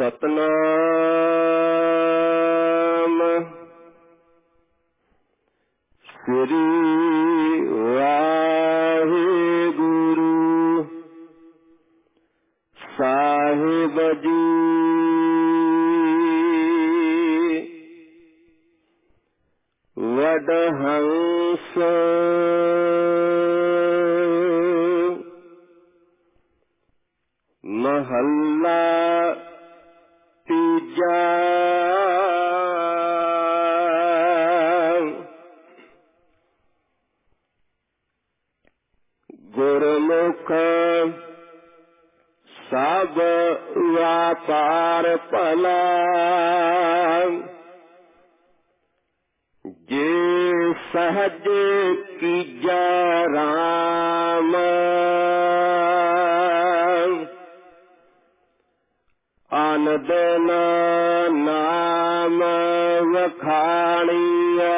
ਸਤਨਾਮ ਸ੍ਰੀ ਵਾਹਿਗੁਰੂ ਸਾਹਿਬ ਜੀ। ਵਡਹੰਸ ਮਹੱਲਾ ਤੀਜਾ। ਗੁਰਮੁਖ ਸਭ ਵਾਪਾਰ ਭਲਾ, ਜੇ ਸਹਜ ਕੀਜੈ ਰਾਮ। ਅਨ ਦਿਨ ਨਾਮ ਵਖਾਣੀਐ,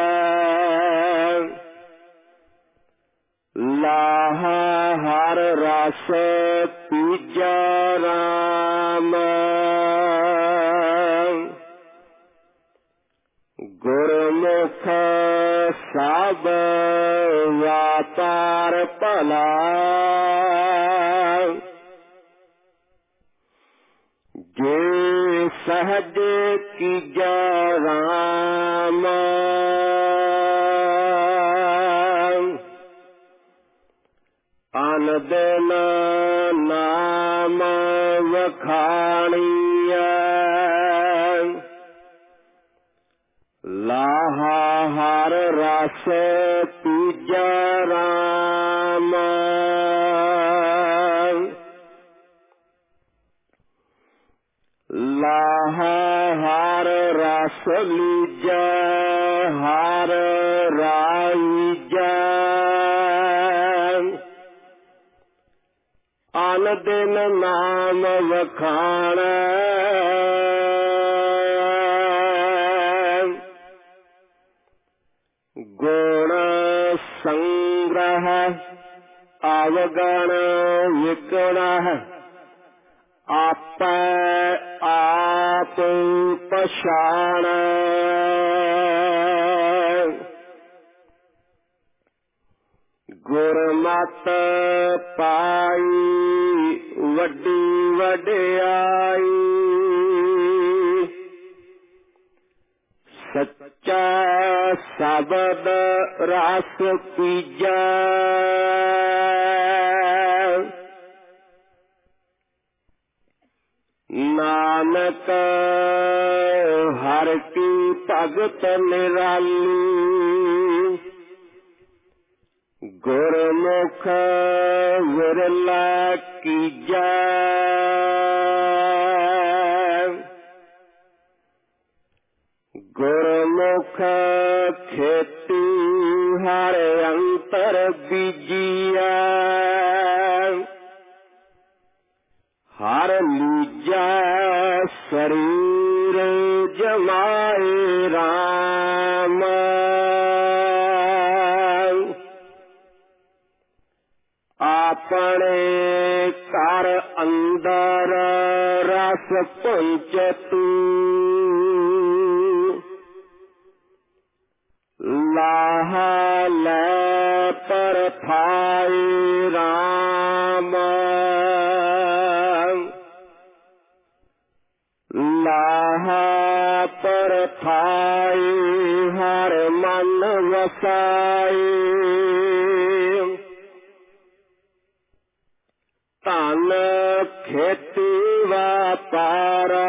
ਲਾਹਾ ਹਰ ਰਸ ਪੀਜੈ ਰਾਮ। ਗੁਰਮੁਖ ਸਭ ਵਾਪਾਰ ਭਲਾ, ਜੇ ਸਹਜ ਕੀਜੈ ਰਾਮ। ਅਨ ਦਿਨ ਨਾਮ ਵਖਾਣੀਐ, ਲਾਹਾ ਹਰ ਰਸ ਪੀਜੈ ਰਾਮ। ਲਾਹਾ ਹਰ ਰਸ ਲੀਜੈ, ਹਰ ਰਾਈਜੈ। ਅਨ ਦਿਨ ਨਾਮ ਵਖਾਣੈ, ਗੁਣ ਸੰਗ੍ਰਹਿ ਅਵਗਣ ਵਿਕਣਹਿ। ਆਪੈ ਆਪ ਪਛਾਣੈ, ਗੁਰਮਤਿ ਪਾਈ ਵੱਡੀ ਵਡਿਆਈ। ਸੱਚਾ ਸ਼ਬਦ ਰਸ ਪੀਜੈ, ਨਾਨਕ ਹਰਿ ਕੀ ਭਗਤ ਨਿਰਾਲੀ। ਗੁਰਮੁਖ ਵਿਰਲਾ ਕੀਜੈ, ਗੁਰਮੁਖ ਖੇਤੀ ਹਰ ਅੰਤਰ ਬੀਜੀਐ। ਹਰ ਲੀਜੈ ਸਰੀਰ ਜਮਾਏ ਰਾਮ। ਆਪਣੇ ਘਰ ਅੰਦਰ ਰਸ ਪੁੰਚਤੂ, ਲਾਹਾ ਲੈ ਪਰਥਾਏ ਰਾਮ। ਲਾਹਾ ਪਰਥਾਏ ਹਰ ਮਨ ਵਸਾਏ। ਧਨ ਖੇਤੀ ਵਾਪਾਰਾ,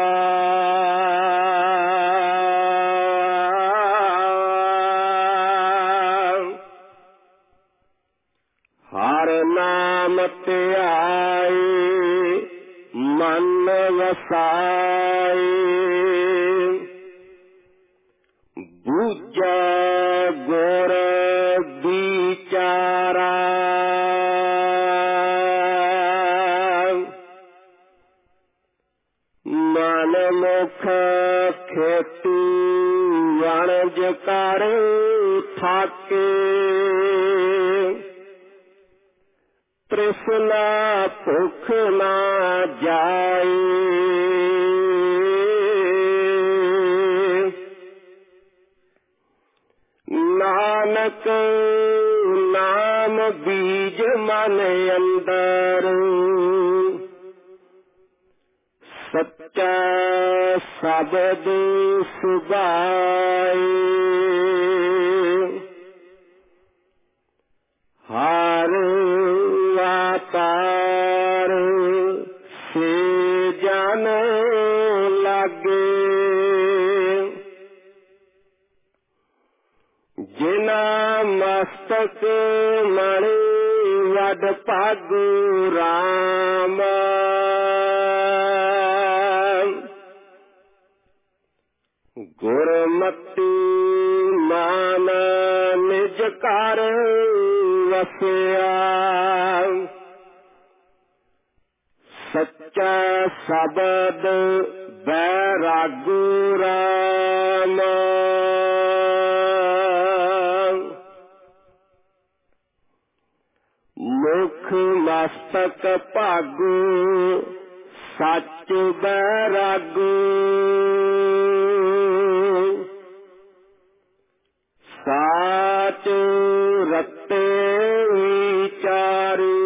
ਹਰ ਨਾਮ ਧਿਆਏ ਮਨ ਵਸਾਏ। ਬੂਝੈ ਗੁਰ ਵਿਚਾਰਾ, ਮਨ ਮੁਖ ਖੇਤੀ ਵਣਜ ਕਰ ਥਾਕੇ। ਤ੍ਰਿਸ਼ਨਾ ਭੁੱਖ ਨਾ ਜਾਏ, ਨਾਨਕ ਨਾਮ ਬੀਜ ਮਨ ਅੰਦਰ, ਸੱਚਾ ਸ਼ਬਦ ਸੁਭਾਏ। ਹਰ ਆਕਾਰ ਸੇ ਜਨ ਲਾਗੇ, ਜਿਨਾ ਮਸਤਕ ਮਣਿ ਵਡ ਭਾਗੁ ਰਾਮ। ਗੁਰਮਤਿ ਮਾਨ ਨਿਜ ਘਰ ਵਸਿਆ, ਸੱਚਾ ਸ਼ਬਦ ਬੈਰਾਗੁ ਰਾਮ। ਮੁਖ ਮਸਤਕ ਭਾਗੁ ਸੱਚ ਬੈਰਾਗੁ, ਸਾਚ ਰਤੇ ਵਿਚਾਰੀ।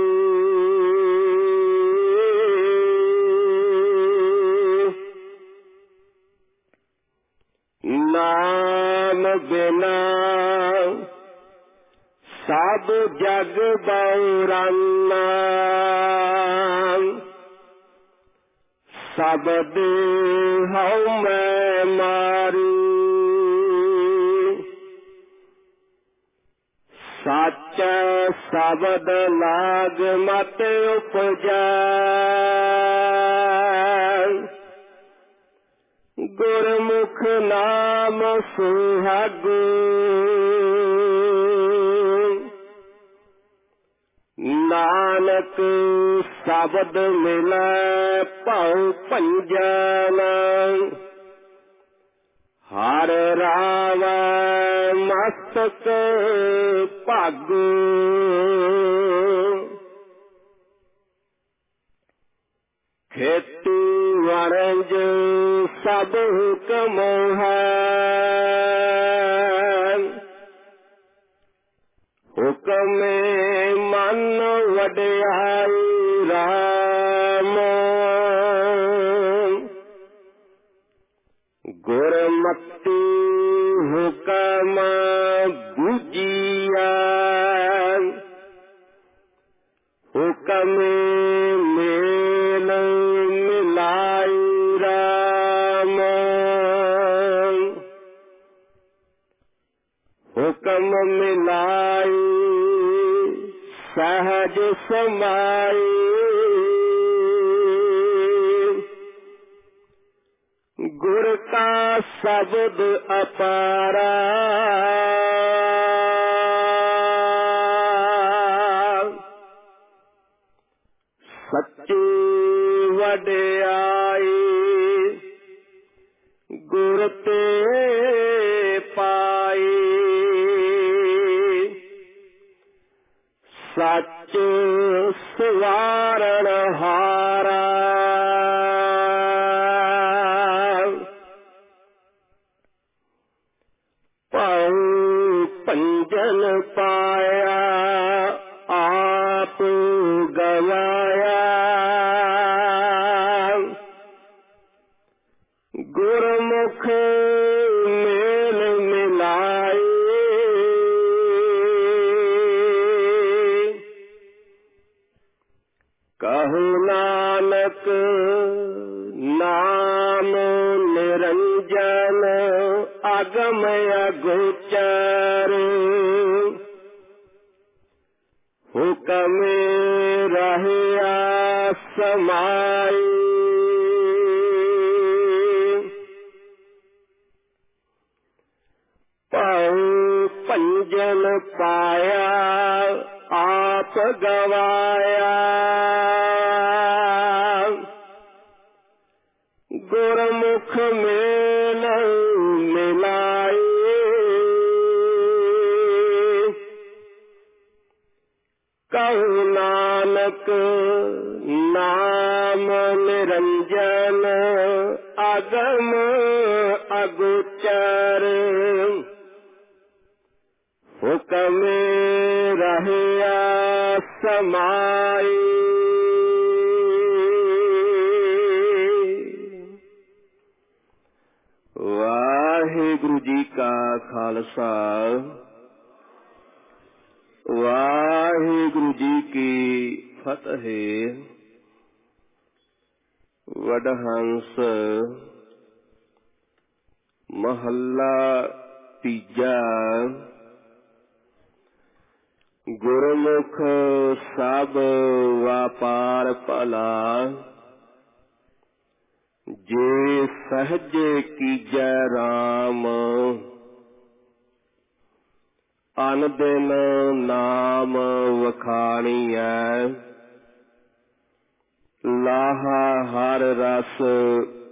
ਨਾਮ ਬਿਨਾ ਸਭ ਜਗ ਬਉਰਾਨਾ, ਸਬਦ ਹਉ ਮੈਂ ਮਾਰੀ। ਸਾਚਾ ਸ਼ਬਦ ਲਾਗ ਮਤ ਉਪਜੈ, ਗੁਰਮੁਖ ਨਾਮ ਸੁਹਾਗੁ। ਨਾਨਕ ਸ਼ਬਦ ਮਿਲੈ ਭਉ ਭੰਜਨ, ਹਰ ਰਾਵੈ ਮਸਤਕ ਭਾਗੁ। ਖੇਤੀ ਵਣਜ ਸਭ ਹੁਕਮ ਹੈ, ਹੁਕਮੇ ਮਨ ਵਡਿਆਈ ਰਾਮ। ਗੁਰਮਤਿ ਹੁਕਮ ਬੁਝੀਐ, ਹੁਕਮੇ ਮੇਲ ਮਿਲਾਈ ਰਾਮ। ਹੁਕਮ ਮਿਲਾਈ ਸਹਜ ਸਮਾਈ, ਗੁਰ ਕਾ ਸ਼ਬਦ ਅਪਾਰਾ। ਸੱਚੀ ਵਡਿਆਈ ਗੁਰ ਤੇ ਪਾਈ, ਸੱਚ ਸਵਾਰਨ ਹਾਰਾ। ਭਉ ਭੰਜਨ ਪਾਇਆ ਆਪ ਗਵਾਇਆ, ਗੁਰਮੁਖ ਮੇਲ ਮਿਲਾਈ। ਕਹੋ ਨਾਨਕ ਨਾਮ ਨਿਰੰਜਨ ਅਗਮ ਅਗੋਚਰ, ਹੁਕਮ ਰਹਿਆ ਸਮਾਈ। ਭਉ ਭੰਜਨ ਪਾਇਆ ਆਪ ਗਵਾਇਆ, ਗੁਰਮੁਖ ਮੇਲ ਮਿਲਾਈ। ਕਹੋ ਨਾਨਕ ਨਾਮ ਨਿਰੰਜਨ ਅਗਮ ਅਗੋਚਰ, ਹੁਕਮ ਰਹਿਆ ਸਮਾਈ। ਵਾਹਿਗੁਰੂ ਜੀ ਕਾ ਖਾਲਸਾ, ਵਾਹਿਗੁਰੂ ਜੀ ਕੀ ਫਤਿਹ। ਵਡਹੰਸ ਮਹੱਲਾ ਤੀਜਾ। ਗੁਰਮੁਖ ਸਭ ਵਾਪਾਰ ਭਲਾ, ਜੇ ਸਹਜੇ ਕੀਜੈ ਰਾਮ। ਅਨ ਦਿਨ ਨਾਮ ਵਖਾਣੀਐ, ਲਾਹਾ ਹਰ ਰਸ